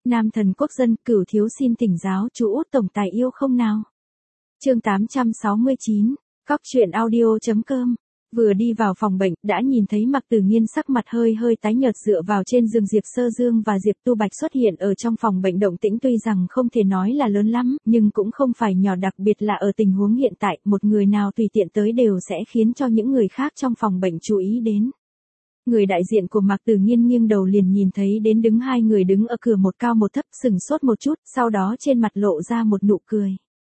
Nam thần quốc dân, Cửu thiếu xin thỉnh giáo chú Út tổng tài yêu không nào. Chương 869, Cóc truyện audio.com. Vừa đi vào phòng bệnh, đã nhìn thấy Mạc Tử Nghiên sắc mặt hơi hơi tái nhợt dựa vào trên giường Diệp Sơ Dương và Diệp Tu Bạch xuất hiện ở trong phòng bệnh. Động tĩnh tuy rằng không thể nói là lớn lắm, nhưng cũng không phải nhỏ, đặc biệt là ở tình huống hiện tại, một người nào tùy tiện tới đều sẽ khiến cho những người khác trong phòng bệnh chú ý đến. Người đại diện của Mạc Tử Nghiên nghiêng đầu liền nhìn thấy đến hai người đứng ở cửa, một cao một thấp, sững sốt một chút, sau đó trên mặt lộ ra một nụ cười.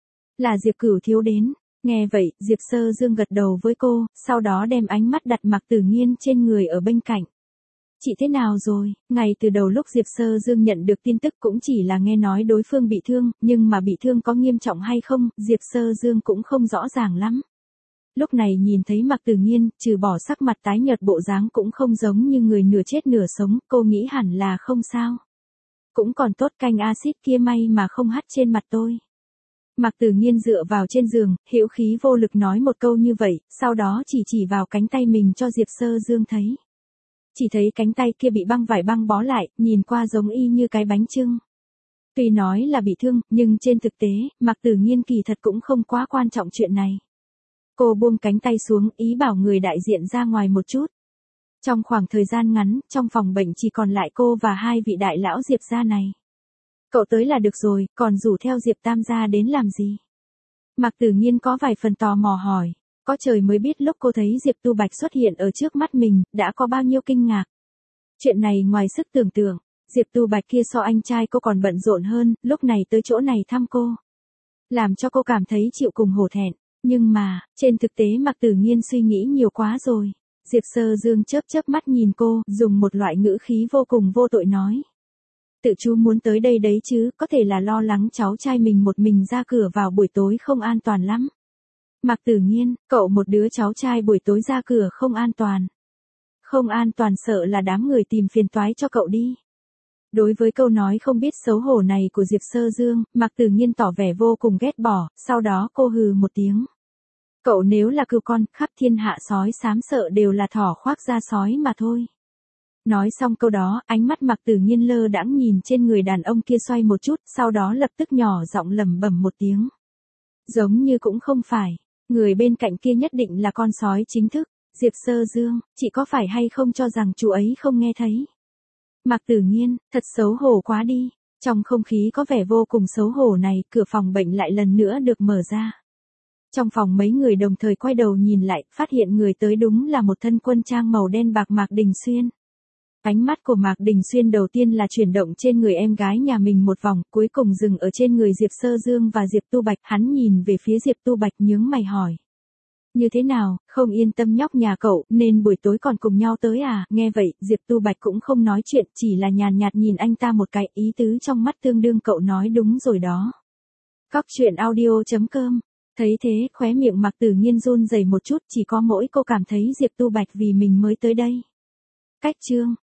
Là Diệp Cửu thiếu đến. Nghe vậy, Diệp Sơ Dương gật đầu với cô, sau đó đem ánh mắt đặt Mạc Tử Nghiên trên người ở bên cạnh. Chị thế nào rồi? Ngay từ đầu lúc Diệp Sơ Dương nhận được tin tức cũng chỉ là nghe nói đối phương bị thương, nhưng mà bị thương có nghiêm trọng hay không, Diệp Sơ Dương cũng không rõ ràng lắm. Lúc này nhìn thấy Mạc Tử Nghiên, trừ bỏ sắc mặt tái nhợt, bộ dáng cũng không giống như người nửa chết nửa sống, cô nghĩ hẳn là không sao. Cũng còn tốt, canh axit kia may mà không hắt trên mặt tôi. Mạc Tử Nghiên dựa vào trên giường, hữu khí vô lực nói một câu như vậy, sau đó chỉ vào cánh tay mình cho Diệp Sơ Dương thấy. Chỉ thấy cánh tay kia bị băng vải băng bó lại, nhìn qua giống y như cái bánh chưng. Tuy nói là bị thương, nhưng trên thực tế, Mạc Tử Nghiên kỳ thật cũng không quá quan trọng chuyện này. Cô buông cánh tay xuống, ý bảo người đại diện ra ngoài một chút. Trong khoảng thời gian ngắn, trong phòng bệnh chỉ còn lại cô và hai vị đại lão Diệp gia này. Cậu tới là được rồi, còn rủ theo Diệp Tam gia đến làm gì? Mạc Tử Nghiên có vài phần tò mò hỏi. Có trời mới biết lúc cô thấy Diệp Tu Bạch xuất hiện ở trước mắt mình, đã có bao nhiêu kinh ngạc. Chuyện này ngoài sức tưởng tượng, Diệp Tu Bạch kia so anh trai cô còn bận rộn hơn, lúc này tới chỗ này thăm cô. Làm cho cô cảm thấy chịu cùng hổ thẹn. Nhưng mà, trên thực tế Mạc Tử Nghiên suy nghĩ nhiều quá rồi. Diệp Sơ Dương chớp mắt nhìn cô, dùng một loại ngữ khí vô cùng vô tội nói. Tự chú muốn tới đây đấy chứ, có thể là lo lắng cháu trai mình một mình ra cửa vào buổi tối không an toàn lắm. Mạc Tử Nghiên, cậu một đứa cháu trai buổi tối ra cửa không an toàn. Không an toàn, sợ là đám người tìm phiền toái cho cậu đi. Đối với câu nói không biết xấu hổ này của Diệp Sơ Dương, Mạc Tử Nghiên tỏ vẻ vô cùng ghét bỏ, sau đó cô hừ một tiếng. Cậu nếu là cừu con, khắp thiên hạ sói xám sợ đều là thỏ khoác da sói mà thôi. Nói xong câu đó, ánh mắt Mạc Tử Nghiên lơ đãng nhìn trên người đàn ông kia xoay một chút, sau đó lập tức nhỏ giọng lẩm bẩm một tiếng. Giống như cũng không phải, người bên cạnh kia nhất định là con sói chính thức. Diệp Sơ Dương, chị có phải hay không cho rằng chú ấy không nghe thấy? Mạc Tử Nghiên, thật xấu hổ quá đi. Trong không khí có vẻ vô cùng xấu hổ này, cửa phòng bệnh lại lần nữa được mở ra. Trong phòng mấy người đồng thời quay đầu nhìn lại, phát hiện người tới đúng là một thân quân trang màu đen bạc Mạc Đình Xuyên. Ánh mắt của Mạc Đình Xuyên đầu tiên là chuyển động trên người em gái nhà mình một vòng, cuối cùng dừng ở trên người Diệp Sơ Dương và Diệp Tu Bạch. Hắn nhìn về phía Diệp Tu Bạch nhướng mày hỏi. Như thế nào, không yên tâm nhóc nhà cậu, nên buổi tối còn cùng nhau tới à? Nghe vậy, Diệp Tu Bạch cũng không nói chuyện, chỉ là nhàn nhạt nhìn anh ta một cái, ý tứ trong mắt tương đương cậu nói đúng rồi đó. Cóc truyện audio.com. Thấy thế, khóe miệng Mạc Tử Nghiên run rẩy một chút, chỉ có mỗi cô cảm thấy Diệp Tu Bạch vì mình mới tới đây. Cách chương.